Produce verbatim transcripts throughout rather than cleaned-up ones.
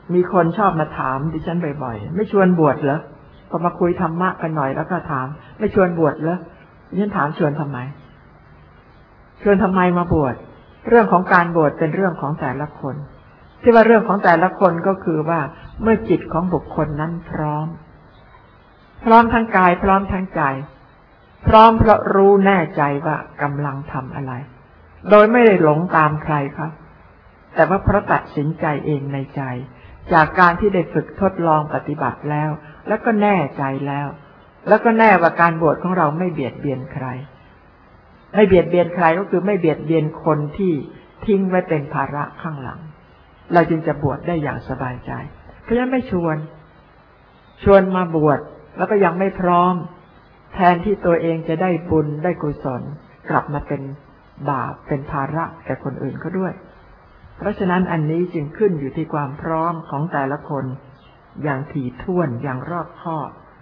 มีคนชอบมาถามดิฉันบ่อยๆไม่ชวนบวชเหรอพอมาคุยธรรมะกันหน่อยแล้วก็ถามไม่ชวนบวชเหรอดิฉันถามชวนทำไมชวนทำไมมาบวชเรื่องของการบวชเป็นเรื่องของแต่ละคนที่ว่าเรื่องของแต่ละคนก็คือว่าเมื่อจิตของบุคคลนั้นพร้อมพร้อมทั้งกายพร้อมทั้งใจพร้อมเพราะรู้แน่ใจว่ากำลังทำอะไรโดยไม่ได้หลงตามใครครับแต่ว่าเพราะตัดสินใจเองในใจจากการที่ได้ฝึกทดลองปฏิบัติแล้วแล้วก็แน่ใจแล้วแล้วก็แน่ว่าการบวชของเราไม่เบียดเบียนใครไม่เบียดเบียนใครก็คือไม่เบียดเบียนคนที่ทิ้งไว้เป็นภาระข้างหลังเราจึงจะบวชได้อย่างสบายใจเพราะฉะนั้นไม่ชวนชวนมาบวชแล้วก็ยังไม่พร้อมแทนที่ตัวเองจะได้บุญได้กุศลกลับมาเป็นบาปเป็นภาระแก่คนอื่นเขาด้วยเพราะฉะนั้นอันนี้จึงขึ้นอยู่ที่ความพร้อมของแต่ละคนอย่างถี่ถ้วนอย่างรอบคอ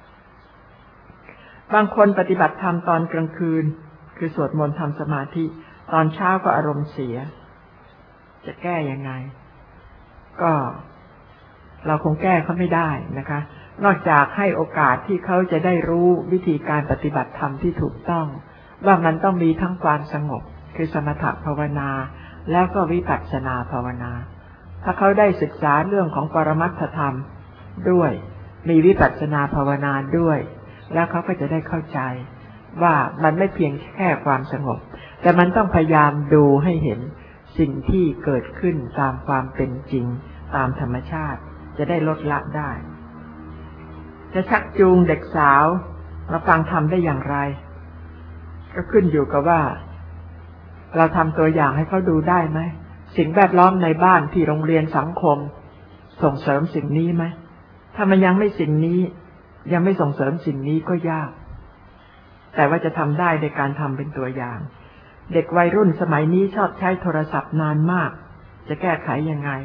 บบางคนปฏิบัติธรรมตอนกลางคืนคือสวดมนต์ทำสมาธิตอนเช้าก็อารมณ์เสียจะแก้ยังไงก็เราคงแก้เขาไม่ได้นะคะนอกจากให้โอกาสที่เขาจะได้รู้วิธีการปฏิบัติธรรมที่ถูกต้องว่ามันต้องมีทั้งความสงบคือสมถภาวนาแล้วก็วิปัสสนาภาวนาถ้าเขาได้ศึกษาเรื่องของปรมัตถธรรมด้วยมีวิปัสสนาภาวนาด้วยแล้วเขาก็จะได้เข้าใจว่ามันไม่เพียงแค่ความสงบแต่มันต้องพยายามดูให้เห็นสิ่งที่เกิดขึ้นตามความเป็นจริงตามธรรมชาติจะได้ลดละได้จะชักจูงเด็กสาวมาฟังธรรมได้อย่างไรก็ขึ้นอยู่กับว่าเราทำตัวอย่างให้เขาดูได้ไหมสิ่งแวดล้อมในบ้านที่โรงเรียนสังคมส่งเสริมสิ่งนี้ไหมถ้ามันยังไม่สิ่งนี้ยังไม่ส่งเสริมสิ่งนี้ก็ยากแต่ว่าจะทำได้ในการทำเป็นตัวอย่างเด็กวัยรุ่นสมัยนี้ชอบใช้โทรศัพท์นานมากจะแก้ไขยังไง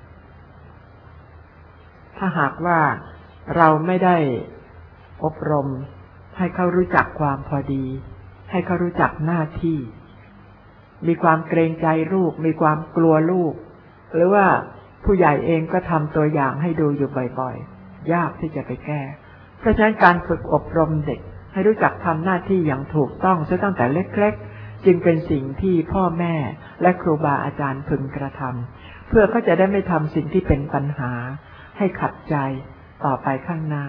ถ้าหากว่าเราไม่ได้อบรมให้เขารู้จักความพอดีให้เขารู้จักหน้าที่มีความเกรงใจลูกมีความกลัวลูกหรือว่าผู้ใหญ่เองก็ทำตัวอย่างให้ดูอยู่บ่อยๆยากที่จะไปแก้เพราะฉะนั้นการฝึกอบรมเด็กให้รู้จักทำหน้าที่อย่างถูกต้องซะตั้งแต่เล็กๆจึงเป็นสิ่งที่พ่อแม่และครูบาอาจารย์พึงกระทำเพื่อเขาจะได้ไม่ทำสิ่งที่เป็นปัญหาให้ขัดใจต่อไปข้างหน้า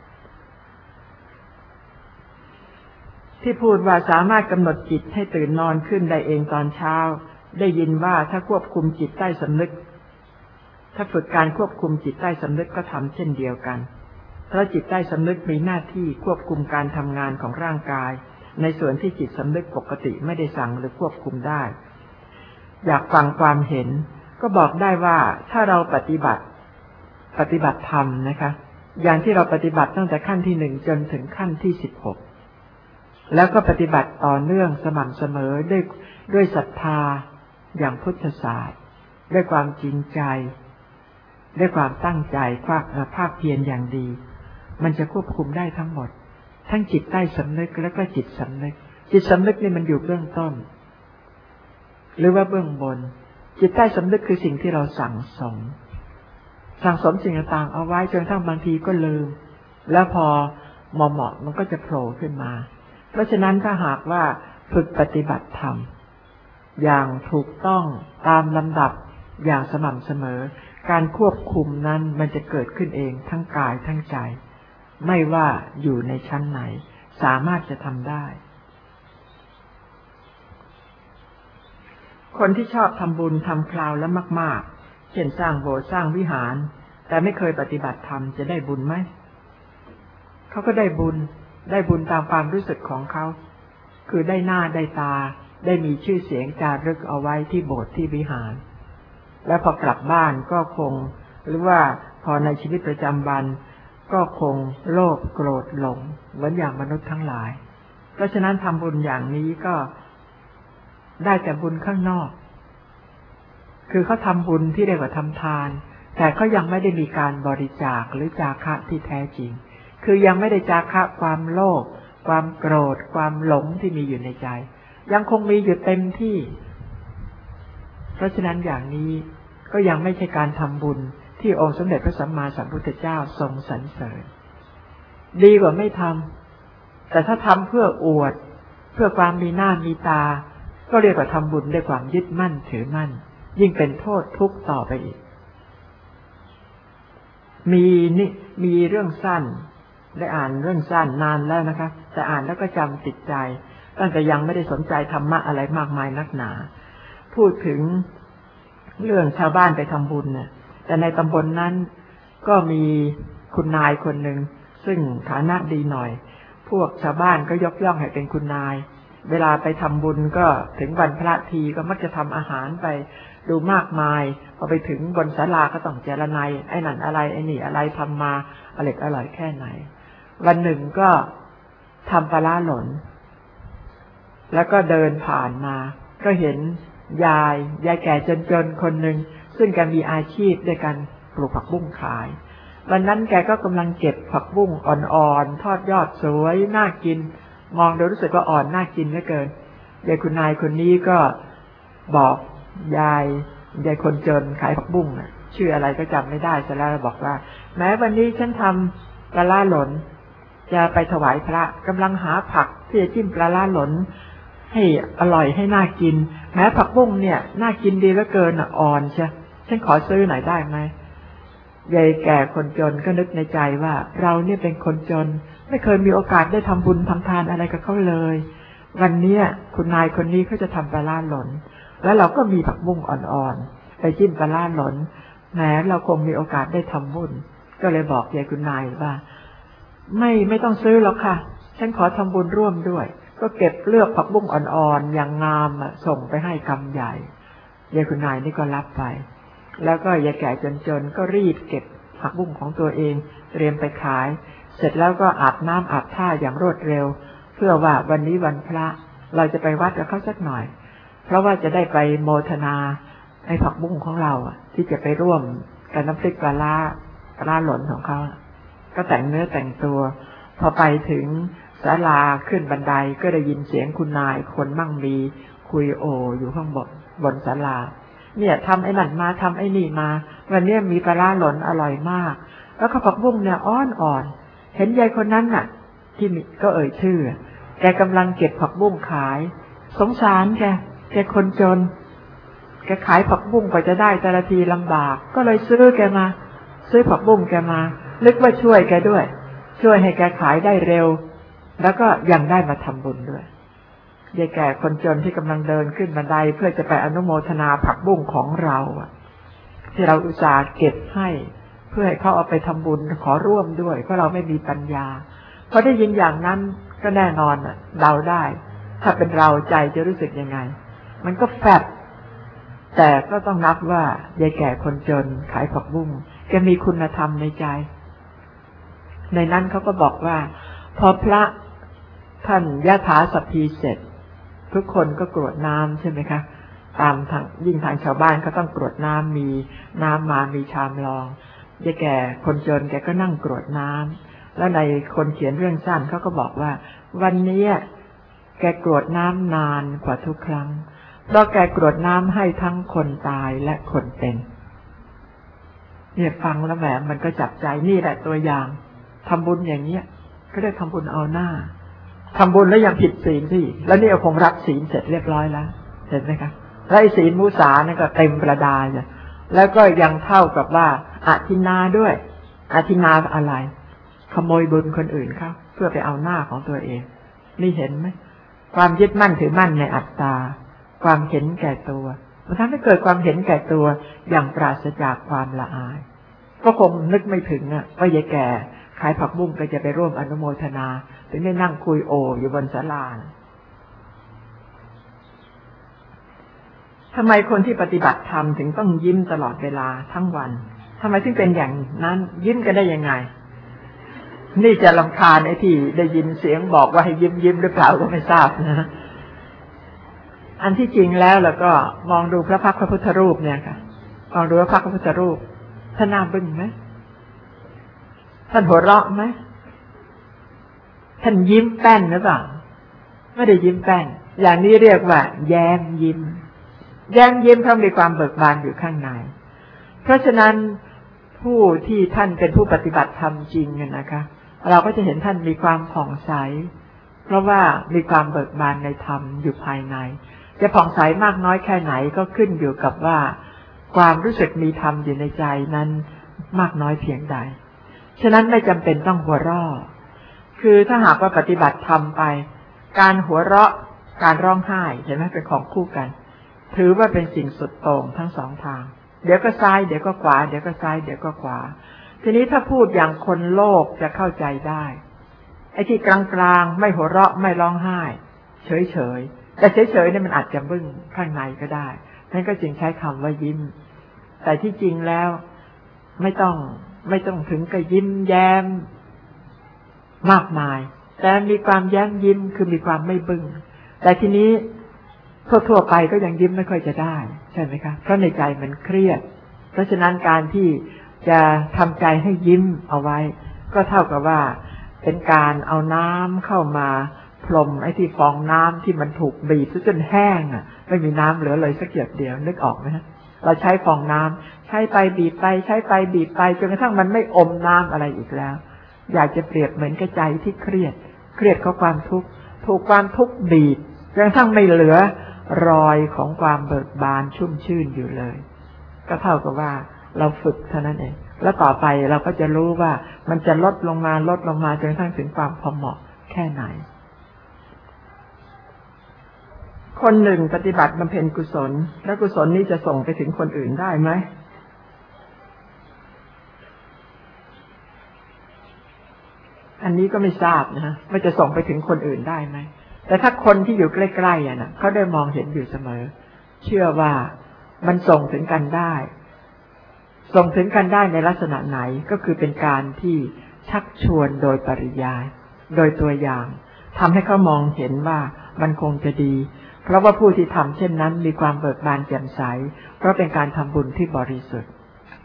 ที่พูดว่าสามารถกำหนดจิตให้ตื่นนอนขึ้นได้เองตอนเช้าได้ยินว่าถ้าควบคุมจิตใต้สำนึกถ้าฝึกการควบคุมจิตใต้สำนึกก็ทำเช่นเดียวกันเพราะจิตใต้สำนึกมีหน้าที่ควบคุมการทำงานของร่างกายในส่วนที่จิตสำนึกปกติไม่ได้สั่งหรือควบคุมได้อยากฟังความเห็นก็บอกได้ว่าถ้าเราปฏิบัติปฏิบัติธรรมนะคะอย่างที่เราปฏิบัติตั้งแต่ขั้นที่หนึ่งจนถึงขั้นที่สิบหกแล้วก็ปฏิบัติต่อเนื่องสม่ำเสมอด้วยด้วยศรัทธาอย่างพุทธศาสตร์ด้วยความจริงใจด้วยความตั้งใจภาคภาคเพียรอย่างดีมันจะควบคุมได้ทั้งหมดทั้งจิตใต้สำนึกและก็จิตสำนึกจิตสำนึกนี่มันอยู่เบื้องต้นหรือว่าเบื้องบนจิตใต้สำนึกคือสิ่งที่เราสั่งสมสั่งสมสิ่งต่างๆเอาไว้จนกระทั่งบางทีก็ลืมแล้วพอเหมาะๆมันก็จะโผล่ขึ้นมาเพราะฉะนั้นถ้าหากว่าฝึกปฏิบัติธรรมอย่างถูกต้องตามลำดับอย่างสม่ำเสมอการควบคุมนั้นมันจะเกิดขึ้นเองทั้งกายทั้งใจไม่ว่าอยู่ในชั้นไหนสามารถจะทำได้คนที่ชอบทำบุญทำคราวแล้วมากๆเช่นสร้างโบสถ์สร้างวิหารแต่ไม่เคยปฏิบัติธรรมจะได้บุญไหมเขาก็ได้บุญได้บุญตามความรู้สึกของเขาคือได้หน้าได้ตาได้มีชื่อเสียงจารึกเอาไว้ที่โบสถ์ที่วิหารแล้วพอกลับบ้านก็คงหรือว่าพอในชีวิตประจำวันก็คงโลภโกรธหลงเหมือนอย่างมนุษย์ทั้งหลายเพราะฉะนั้นทำบุญอย่างนี้ก็ได้แต่บุญข้างนอกคือเขาทำบุญที่เรียกว่าทำทานแต่เขายังไม่ได้มีการบริจาคหรือจาคะที่แท้จริงคือยังไม่ได้จาคะความโลภความโกรธความหลงที่มีอยู่ในใจยังคงมีอยู่เต็มที่เพราะฉะนั้นอย่างนี้ก็ยังไม่ใช่การทำบุญที่องค์สมเด็จพระสัมมาสัมพุทธเจ้าทรงสรรเสริญดีกว่าไม่ทำแต่ถ้าทำเพื่ออวดเพื่อความมีหน้ามีตาก็เรียกว่าทำบุญด้วยความยึดมั่นถือมั่นยิ่งเป็นโทษทุกข์ต่อไปอีกมีนี่มีเรื่องสั้นได้อ่านเรื่องสั้นนานแล้วนะคะแต่อ่านแล้วก็จำติดใจตั้งแต่ยังไม่ได้สนใจธรรมะอะไรมากมายนักหนาพูดถึงเรื่องชาวบ้านไปทำบุญเนี่ยแต่ในตำบล น, นั้นก็มีคุณนายคนหนึ่งซึ่งฐานะดีหน่อยพวกชาวบ้านก็ยกย่องให้เป็นคุณนายเวลาไปทำบุญก็ถึงวันพระทีก็มักจะทำอาหารไปดูมากมายพอไปถึงบนศาลาก็ต้องเจรไนไอ้นั่นอะไรไอ้นี่อะไรทำมาอร่อยอร่อยแค่ไหนวันหนึ่งก็ทำปลาร้าหล่นแล้วก็เดินผ่านมาก็เห็นยายยายแก่จนๆคนหนึ่งซึ่งแกมีอาชีพด้วยกันปลูกผักบุ้งขายวันนั้นแกก็กำลังเก็บผักบุ้งอ่อนๆทอดยอดสวยน่ากินมองดูรู้สึกว่าอ่อนน่ากินเหลือเกินยายคุณนายคนนี้ก็บอกยายยายคนจนขายผักบุ้งน่ะชื่ออะไรก็จำไม่ได้แต่แล้วบอกว่าแม้วันนี้ฉันทำปลาล่าหล่นจะไปถวายพระกำลังหาผักที่จะจิ้มปลาล่าหล่นให้อร่อยให้น่ากินแม้ผักบุ้งเนี่ยน่ากินดีเหลือเกินอ่อนใช่ฉันขอซื้อหน่อยได้ไหมยายแก่คนจนก็นึกในใจว่าเราเนี่ยเป็นคนจนไม่เคยมีโอกาสได้ทำบุญทำทานอะไรกับเขาเลยวันนี้คุณนายคนนี้เขาจะทำปลาล่าหล่นแล้วเราก็มีผักบุ้งอ่อนๆไปจิ้มปลาล่าหล่นแม้เราคงมีโอกาสได้ทำบุญก็เลยบอกยายคุณนายว่าไม่ไม่ต้องซื้อหรอกค่ะฉันขอทำบุญร่วมด้วยก็เก็บเลือกผักบุ้งอ่อนๆอย่างงามส่งไปให้กำใหญ่ยายคุณนายนี่ก็รับไปแล้วก็ยายแก่จนๆก็รีบเก็บผักบุ้งของตัวเองเตรียมไปขายเสร็จแล้วก็อาบน้ำอาบท่าอย่างรวดเร็วเพื่อว่าวันนี้วันพระเราจะไปวัดกับเขาสักหน่อยเพราะว่าจะได้ไปโมทนาไอ้ผักบุ้งของเราที่จะไปร่วมกับน้ำพริกปลาล่าปลาล่าหล่นของเขาก็แต่งเนื้อแต่งตัวพอไปถึงศาลาขึ้นบันไดก็ได้ยินเสียงคุณนายคนมั่งมีคุยโออยู่ข้างบนบนศาลาเนี่ยทำไอ้นั่นมาทำไอ้นี่มาวันนี้มีปลาล่าหล่นอร่อยมากแล้วข้าวผักบุ้งเนี่ยอ่อนอ่อนเห็นยายคนนั้นน่ะที่ก็เอ่ยชื่อแกกำลังเก็บผักบุ้งขายสงสารแกแกคนจนแกขายผักบุ้งกว่าจะได้แต่ละทีลำบากก็เลยซื้อแกมาซื้อผักบุ้งแกมานึกว่าช่วยแกด้วยช่วยให้แกขายได้เร็วแล้วก็ยังได้มาทำบุญด้วยยายแก่คนจนที่กำลังเดินขึ้นบันไดเพื่อจะไปอนุโมทนาผักบุ้งของเราที่เราอุตส่าห์เก็บให้เพื่อให้เขาเอาไปทำบุญขอร่วมด้วยเพราะเราไม่มีปัญญาพอได้ยินอย่างนั้นก็แน่นอนเดาได้ถ้าเป็นเราใจจะรู้สึกยังไงมันก็แฟบแต่ก็ต้องนับว่ายายแก่คนจนขายผักบุ้งแกมีคุณธรรมในใจในนั้นเขาก็บอกว่าพอพระท่านยะถาสัพพีเสร็จทุกคนก็กรวดน้ำใช่ไหมคะตามทางยิ่งทางชาวบ้านเขาต้องกรวดน้ำมีน้ำมามีชามรองยายแก่คนจนแกก็นั่งกรวดน้ำแล้วในคนเขียนเรื่องสั้นเขาก็บอกว่าวันนี้แกกรวดน้ำนานกว่าทุกครั้งเพราะแกกรวดน้ำให้ทั้งคนตายและคนเป็นเนี่ยฟังแล้วแหมมันก็จับใจนี่แหละตัวอย่างทำบุญอย่างเนี้ยก็ได้ทำบุญเอาหน้าทำบุญแล้วยังผิดศีลที่แล้วนี่คงรับศีลเสร็จเรียบร้อยแล้วเห็นไหมคะไร้ศีลมุสานั่นก็เต็มประดาเลยแล้วก็ยังเท่ากับว่าอทินาด้วยอทินาอะไรขโมยบุญคนอื่นเขาเพื่อไปเอาหน้าของตัวเองนี่เห็นไหมความยึดมั่นถือมั่นในอัตตาความเห็นแก่ตัวมันทำให้เกิดความเห็นแก่ตัวอย่างปราศจากความละอายก็คงนึกไม่ถึงอ่ะว่ายายแก่ขายผักบุ้งก็จะไปร่วมอนุโมทนาถึงได้นั่งคุยโออยู่บนศาลาทำไมคนที่ปฏิบัติธรรมถึงต้องยิ้มตลอดเวลาทั้งวันทำไมถึงเป็นอย่างนั้นยิ้มกันได้ยังไงนี่จะรำคาญไอ้ที่ได้ยินเสียงบอกว่าให้ยิ้มยิ้มหรือเปล่าก็ไม่ทราบนะอันที่จริงแล้วแล้วก็มองดูพระพักตร์พระพุทธรูปเนี่ยค่ะมองดูพระพักตร์พระพุทธรูปท่านน่าบึ้งไหมท่านหัวเราะไหมท่านยิ้มแป้นหรือเปล่าไม่ได้ยิ้มแป้นอย่างนี้เรียกว่าแย้มยิ้มแย้มยิ้มเพราะมีความเบิกบานอยู่ข้างในเพราะฉะนั้นผผู้ที่ท่านเป็นผู้ปฏิบัติธรรมจริงนะคะเราก็จะเห็นท่านมีความผ่องใสเพราะว่ามีความเบิกบานในธรรมอยู่ภายในจะผ่องใสมากน้อยแค่ไหนก็ขึ้นอยู่กับว่าความรู้สึกมีธรรมอยู่ในใจนั้นมากน้อยเพียงใดฉะนั้นไม่จำเป็นต้องหัวเราะคือถ้าหากว่าปฏิบัติธรรมไปการหัวเราะการร้องไห้เห็นไหมเป็นของคู่กันถือว่าเป็นสิ่งสุดโต่งทั้งสองทางเดี๋ยวก็ซ้ายเดี๋ยวก็ขวาเดี๋ยวก็ซ้ายเดี๋ยวก็ขวาทีนี้ถ้าพูดอย่างคนโลกจะเข้าใจได้ไอ้ที่กลางๆไม่หัวเราะไม่ร้องไห้เฉยๆแต่เฉยๆเนี่ยมันอาจจะบึ้งข้างในก็ได้นั่นก็จึงใช้คำว่ายิ้มแต่ที่จริงแล้วไม่ต้องไม่ต้องถึงกับยิ้มแย้มมากมายแต่มีความแย้มยิ้มคือมีความไม่บึ้งแต่ทีนี้ทั่วๆไปก็ยังยิ้มไม่ค่อยจะได้ใช่ไหมคะเพราะในใจมันเครียดเพราะฉะนั้นการที่จะทำใจให้ยิ้มเอาไว้ก็เท่ากับว่าเป็นการเอาน้ำเข้ามาพรมไอ้ที่ฟองน้ำที่มันถูกบีบจนแห้งอ่ะไม่มีน้ำเหลือเลยสักหยดเดียวนึกออกไหมฮะเราใช้ฟองน้ำใช้ไปบีบไปใช้ไปบีบไปจนกระทั่งมันไม่อมน้ำอะไรอีกแล้วอยากจะเปรียบเหมือนกับใจที่เครียดเครียดเพราะความทุกข์ถูกความทุกข์บีบจนกระทั่งไม่เหลือรอยของความเบิกบานชุ่มชื่นอยู่เลยก็เท่ากับว่าเราฝึกเท่านั้นเองแล้วต่อไปเราก็จะรู้ว่ามันจะลดลงมาลดลงมาจนกระทั่งถึงความพอเหมาะแค่ไหนคนหนึ่งปฏิบัติบำเพ็ญกุศลและกุศลนี้จะส่งไปถึงคนอื่นได้ไหมอันนี้ก็ไม่ทราบนะฮะว่าจะส่งไปถึงคนอื่นได้ไหมแต่ถ้าคนที่อยู่ใกล้ๆอ่ะนะเขาได้มองเห็นอยู่เสมอเชื่อว่ามันส่งถึงกันได้ส่งถึงกันได้ในลักษณะไหนก็คือเป็นการที่ชักชวนโดยปริยายโดยตัวอย่างทำให้เขามองเห็นว่ามันคงจะดีเพราะว่าผู้ที่ทำเช่นนั้นมีความเบิกบานแจ่มใสเพราะเป็นการทำบุญที่บริสุทธิ์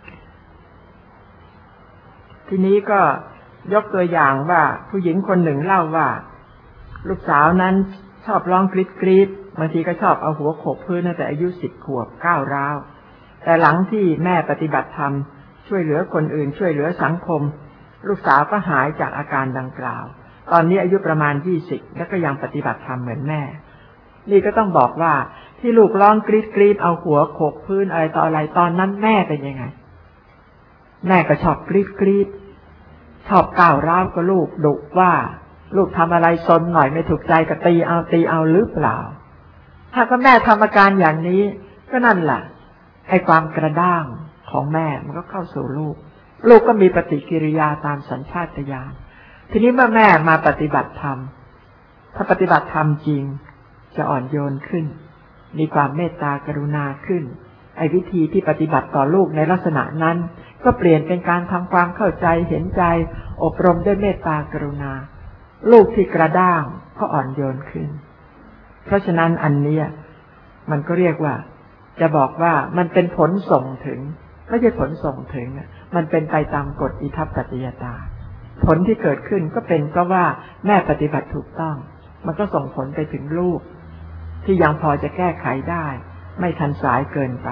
ทีนี้ก็ยกตัวอย่างว่าผู้หญิงคนหนึ่งเล่าว่าลูกสาวนั้นชอบร้องกรี๊ดกรี๊ดบางทีก็ชอบเอาหัวโขกพื้นตั้งแต่อายุสิบขวบก้าวร้าวแต่หลังที่แม่ปฏิบัติธรรมช่วยเหลือคนอื่นช่วยเหลือสังคมลูกสาวก็หายจากอาการดังกล่าวตอนนี้อายุประมาณยี่สิบแล้วก็ยังปฏิบัติธรรมเหมือนแม่นี่ก็ต้องบอกว่าที่ลูกร้องกรี๊ดกรี๊ดเอาหัวโขกพื้นอะไรต่ออะไรตอนนั้นแม่เป็นยังไงแม่ก็ชอบกรี๊ดกรี๊ดชอบก้าวร้าวกับลูกดุว่าลูกทำอะไรซนหน่อยไม่ถูกใจก็ตีเอาตีเอาหรือเปล่าถ้าก็แม่ทำอาการอย่างนี้ก็นั่นแหละไอ้ความกระด้างของแม่มันก็เข้าสู่ลูกลูกก็มีปฏิกิริยาตามสัญชาตญาณทีนี้เมื่อแม่มาปฏิบัติธรรมถ้าปฏิบัติธรรมจริงจะอ่อนโยนขึ้นมีความเมตตากรุณาขึ้นไอ้วิธีที่ปฏิบัติต่อลูกในลักษณะนั้นก็เปลี่ยนเป็นการทำความเข้าใจเห็นใจอบรมด้วยเมตตากรุณาลูกที่กระด้างก็อ่อนโยนขึ้นเพราะฉะนั้นอันนี้มันก็เรียกว่าจะบอกว่ามันเป็นผลส่งถึงไม่ใช่ผลส่งถึงมันเป็นไปตามกฎอิทัปปัจจยตาผลที่เกิดขึ้นก็เป็นเพราะว่าแม่ปฏิบัติถูกต้องมันก็ส่งผลไปถึงลูกที่ยังพอจะแก้ไขได้ไม่ทันสายเกินไป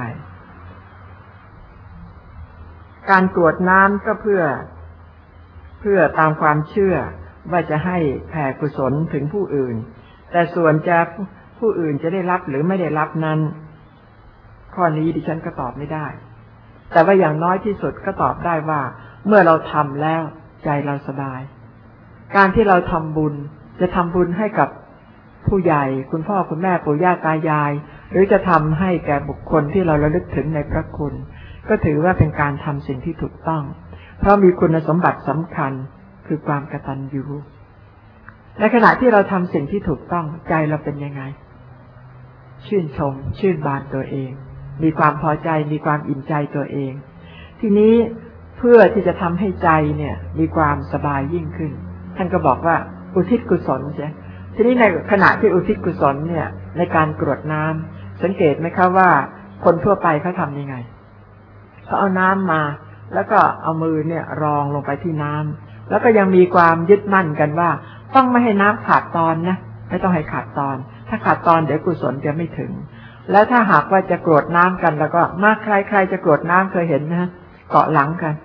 การกรวดน้ำก็เพื่อเพื่อตามความเชื่อว่าจะให้แผ่กุศลถึงผู้อื่นแต่ส่วนจะผู้อื่นจะได้รับหรือไม่ได้รับนั้นข้อนี้ดิฉันก็ตอบไม่ได้แต่ว่าอย่างน้อยที่สุดก็ตอบได้ว่าเมื่อเราทำแล้วใจเราสบายการที่เราทำบุญจะทำบุญให้กับผู้ใหญ่คุณพ่อคุณแม่ปู่ย่าตายายหรือจะทำให้แก่บุคคลที่เราระลึกถึงในพระคุณก็ถือว่าเป็นการทำสิ่งที่ถูกต้องเพราะมีคุณสมบัติสำคัญคือความกตัญญูในขณะที่เราทำสิ่งที่ถูกต้องใจเราเป็นยังไงชื่นชมชื่นบานตัวเองมีความพอใจมีความอิ่มใจตัวเองทีนี้เพื่อที่จะทำให้ใจเนี่ยมีความสบายยิ่งขึ้นท่านก็บอกว่าอุทิศกุศลใช่ทีนี้ในขณะที่อุทิศกุศลเนี่ยในการกรวดน้ำสังเกตไหมคะว่าคนทั่วไปเขาทำยังไงเขาเอาน้ำมาแล้วก็เอามือเนี่ยรองลงไปที่น้ำแล้วก็ยังมีความยึดมั่นกันว่าต้องไม่ให้น้ำขาดตอนนะไม่ต้องให้ขาดตอนถ้าขาดตอนเดี๋ยวกุศลจะไม่ถึงแล้วถ้าหากว่าจะกรวดน้ำกันแล้วก็มากใครๆจะกรวดน้ำเคยเห็นนะเกาะหลังกัน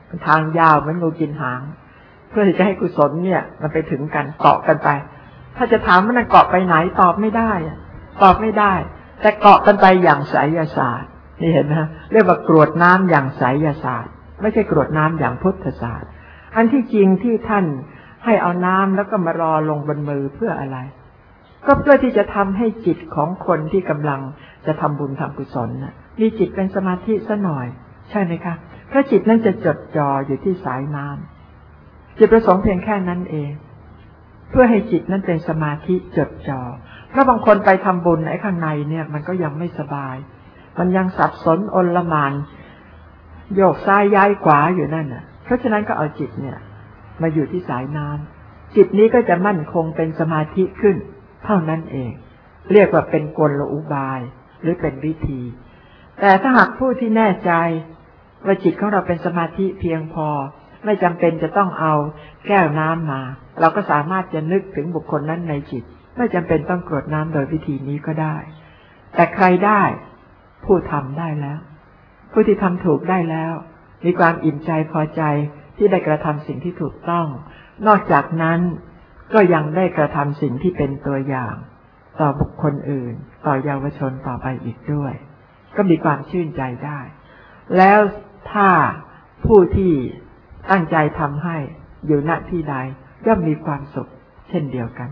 ทางยาวเหมือนงูกินหางเพื่อที่จะให้กุศลเนี่ยมันไปถึงกันเกาะกันไปถ้าจะถามว่ามันเกาะไปไหนตอบไม่ได้ตอบไม่ได้แต่เกาะกันไปอย่างไสยศาสตร์นี่เห็นไหมเรียกว่ากรวดน้ำอย่างไสยศาสตร์ไม่ใช่กรวดน้ำอย่างพุทธศาสตร์อันที่จริงที่ท่านให้เอาน้ำแล้วก็มารอลงบนมือเพื่ออะไรก็เพื่อที่จะทำให้จิตของคนที่กำลังจะทำบุญทำกุศลนะมีจิตเป็นสมาธิซะหน่อยใช่ไหมคะเพราะจิตนั้นจะจดจ่ออยู่ที่สายน้ำจิตประสงค์เพียงแค่นั้นเองเพื่อให้จิตนั้นเป็นสมาธิจดจ่อเพราะบางคนไปทำบุญไอ้ข้างในเนี่ยมันก็ยังไม่สบายมันยังสับสนอนลหม่านโยกซ้ายย้ายขวาอยู่นั่นน่ะเพราะฉะนั้นก็เอาจิตเนี่ยมาอยู่ที่สายน้ำจิตนี้ก็จะมั่นคงเป็นสมาธิขึ้นเท่านั้นเองเรียกว่าเป็นกลอุบายหรือเป็นวิธีแต่ถ้าหากผู้ที่แน่ใจว่าจิตของเราเป็นสมาธิเพียงพอไม่จำเป็นจะต้องเอาแก้วน้ำมาเราก็สามารถจะนึกถึงบุคคลนั้นในจิตไม่จำเป็นต้องกรวดน้ำโดยวิธีนี้ก็ได้แต่ใครได้ผู้ทำได้แล้วผู้ที่ทำถูกได้แล้วมีความอิ่มใจพอใจที่ได้กระทำสิ่งที่ถูกต้องนอกจากนั้นก็ยังได้กระทำสิ่งที่เป็นตัวอย่างต่อบุคคลอื่นต่อเยาวชนต่อไปอีกด้วยก็มีความชื่นใจได้แล้วถ้าผู้ที่ตั้งใจทำให้อยู่ณที่ใดย่อมมีความสุขเช่นเดียวกัน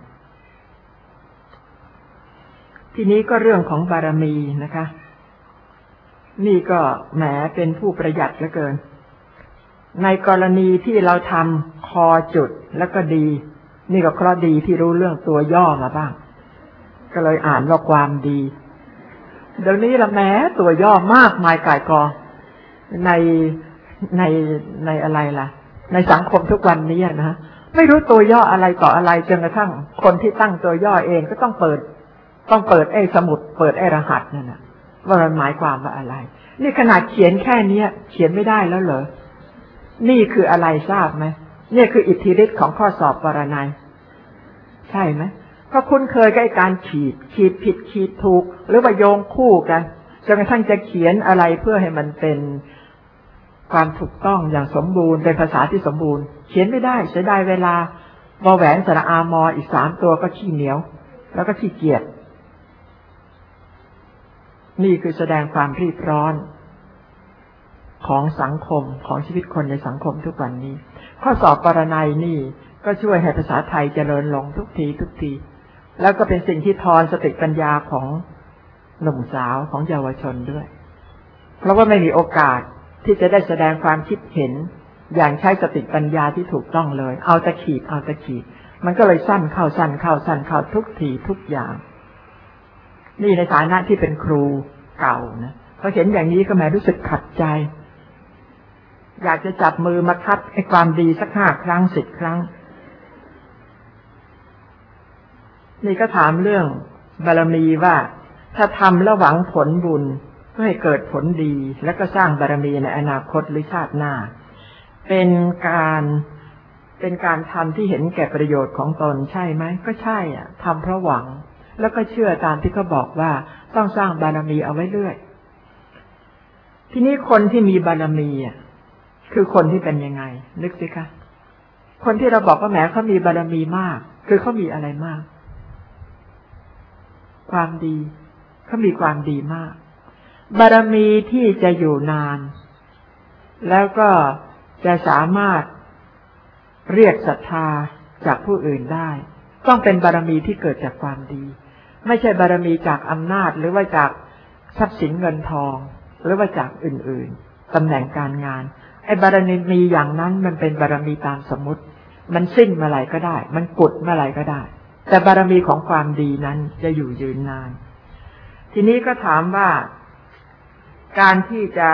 ทีนี้ก็เรื่องของบารมีนะคะนี่ก็แหมเป็นผู้ประหยัดเหลือเกินในกรณีที่เราทำคอจุดแล้วก็ดีนี่ก็เคราะห์ดีที่รู้เรื่องตัวย่อมาบ้างก็เลยอ่านว่าความดีเดี๋ยวนี้ละแหมตัวย่อมากมายก่ายกองในในในอะไรล่ะในสังคมทุกวันนี้นะไม่รู้ตัวย่ออะไรต่ออะไรจนกระทั่งคนที่ตั้งตัวย่อเองก็ต้องเปิดต้องเปิดไอ้สมุดเปิดไอ้รหัสนั่นนะว่ามันหมายความว่าอะไรนี่ขนาดเขียนแค่นี้เขียนไม่ได้แล้วเหรอนี่คืออะไรทราบไหมนี่คืออิทธิฤทธิ์ของข้อสอบปรนัยใช่ไหมเพราะคุ้นเคยกับการขีดขีดผิดขีดถูกหรือว่าโยงคู่กันจนกระทั่งจะเขียนอะไรเพื่อให้มันเป็นความถูกต้องอย่างสมบูรณ์เป็นภาษาที่สมบูรณ์เขียนไม่ได้เสียดายเวลาวอแหวนสระอามออีกสามตัวก็ขี้เหนียวแล้วก็ขี้เกียจนี่คือแสดงความรีบร้อนของสังคมของชีวิตคนในสังคมทุกวันนี้ข้อสอบปรนัยนี่ก็ช่วยให้ภาษาไทยเจริญลงทุกทีทุกทีแล้วก็เป็นสิ่งที่ทอนสติปัญญาของหนุ่มสาวของเยาวชนด้วยเพราะว่าไม่มีโอกาสที่จะได้แสดงความคิดเห็นอย่างใช้สติปัญญาที่ถูกต้องเลยเอาแต่ขีดเอาแต่ขีดมันก็เลยสั้นเข้าสั้นเข้าสั้นเข้าทุกทีทุกอย่างนี่ในฐานะที่เป็นครูเก่านะพอเห็นอย่างนี้ก็แม้รู้สึกขัดใจอยากจะจับมือมาคัดให้ความดีสักห้าครั้งสิบครั้งนี่ก็ถามเรื่องบารมีว่าถ้าทำแล้วหวังผลบุญเพื่อให้เกิดผลดีแล้วก็สร้างบารมีในอนาคตหรือชาติหน้าเป็นการเป็นการทำที่เห็นแก่ประโยชน์ของตนใช่ไหมก็ใช่อ่ะทำเพราะหวังแล้วก็เชื่อตามที่เขาบอกว่าต้องสร้างบารมีเอาไว้เรื่อยทีนี้คนที่มีบารมีอ่ะคือคนที่เป็นยังไงนึกสิคะคนที่เราบอกว่าแหมเขามีบารมีมากคือเขามีอะไรมากความดีเขามีความดีมากบารมีที่จะอยู่นานแล้วก็จะสามารถเรียกศรัทธาจากผู้อื่นได้ต้องเป็นบารมีที่เกิดจากความดีไม่ใช่บารมีจากอำนาจหรือว่าจากทรัพย์สินเงินทองหรือว่าจากอื่นๆตำแหน่งการงานไอ้บารมีอย่างนั้นมันเป็นบารมีตามสมมุติมันสิ้นเมื่อไหร่ก็ได้มันกุดเมื่อไหร่ก็ได้แต่บารมีของความดีนั้นจะอยู่ยืนนานทีนี้ก็ถามว่าการที่จะ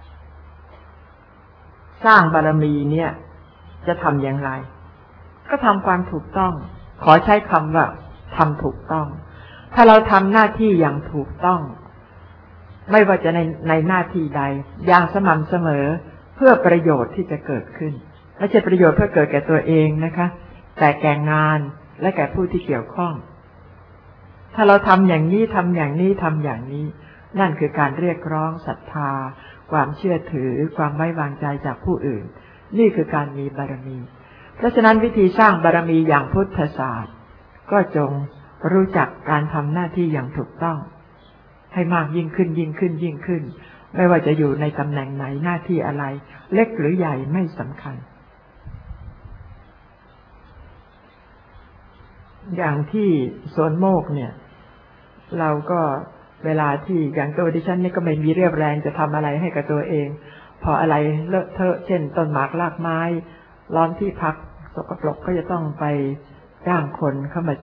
สร้างบารมีเนี่ยจะทำอย่างไรก็ทำความถูกต้องขอใช้คำว่าทำถูกต้องถ้าเราทำหน้าที่อย่างถูกต้องไม่ว่าจะในในหน้าที่ใดอย่างสม่ำเสมอเพื่อประโยชน์ที่จะเกิดขึ้นไม่ใช่ประโยชน์เพื่อเกิดแก่ตัวเองนะคะแต่แก่งานและแก่ผู้ที่เกี่ยวข้องถ้าเราทำอย่างนี้ทำอย่างนี้ทำอย่างนี้นั่นคือการเรียกร้องศรัทธาความเชื่อถือความไว้วางใจจากผู้อื่นนี่คือการมีบารมี เพราะฉะนั้นวิธีสร้างบารมีอย่างพุทธศาสตร์ก็จงรู้จักการทำหน้าที่อย่างถูกต้องให้มากยิ่งขึ้นยิ่งขึ้นยิ่งขึ้นไม่ว่าจะอยู่ในตำแหน่งไหนหน้าที่อะไรเล็กหรือใหญ่ไม่สำคัญอย่างที่สวนโมกเนี่ยเราก็เวลาที่อย่างตัวดิฉันนี่ก็ไม่มีเรี่ยวแรงจะทำอะไรให้กับตัวเองพออะไรเลอะเทอะเช่นต้นหมากรากไม้ล้อมที่พักสกปรกก็จะต้องไปจ้างคนเข้ามา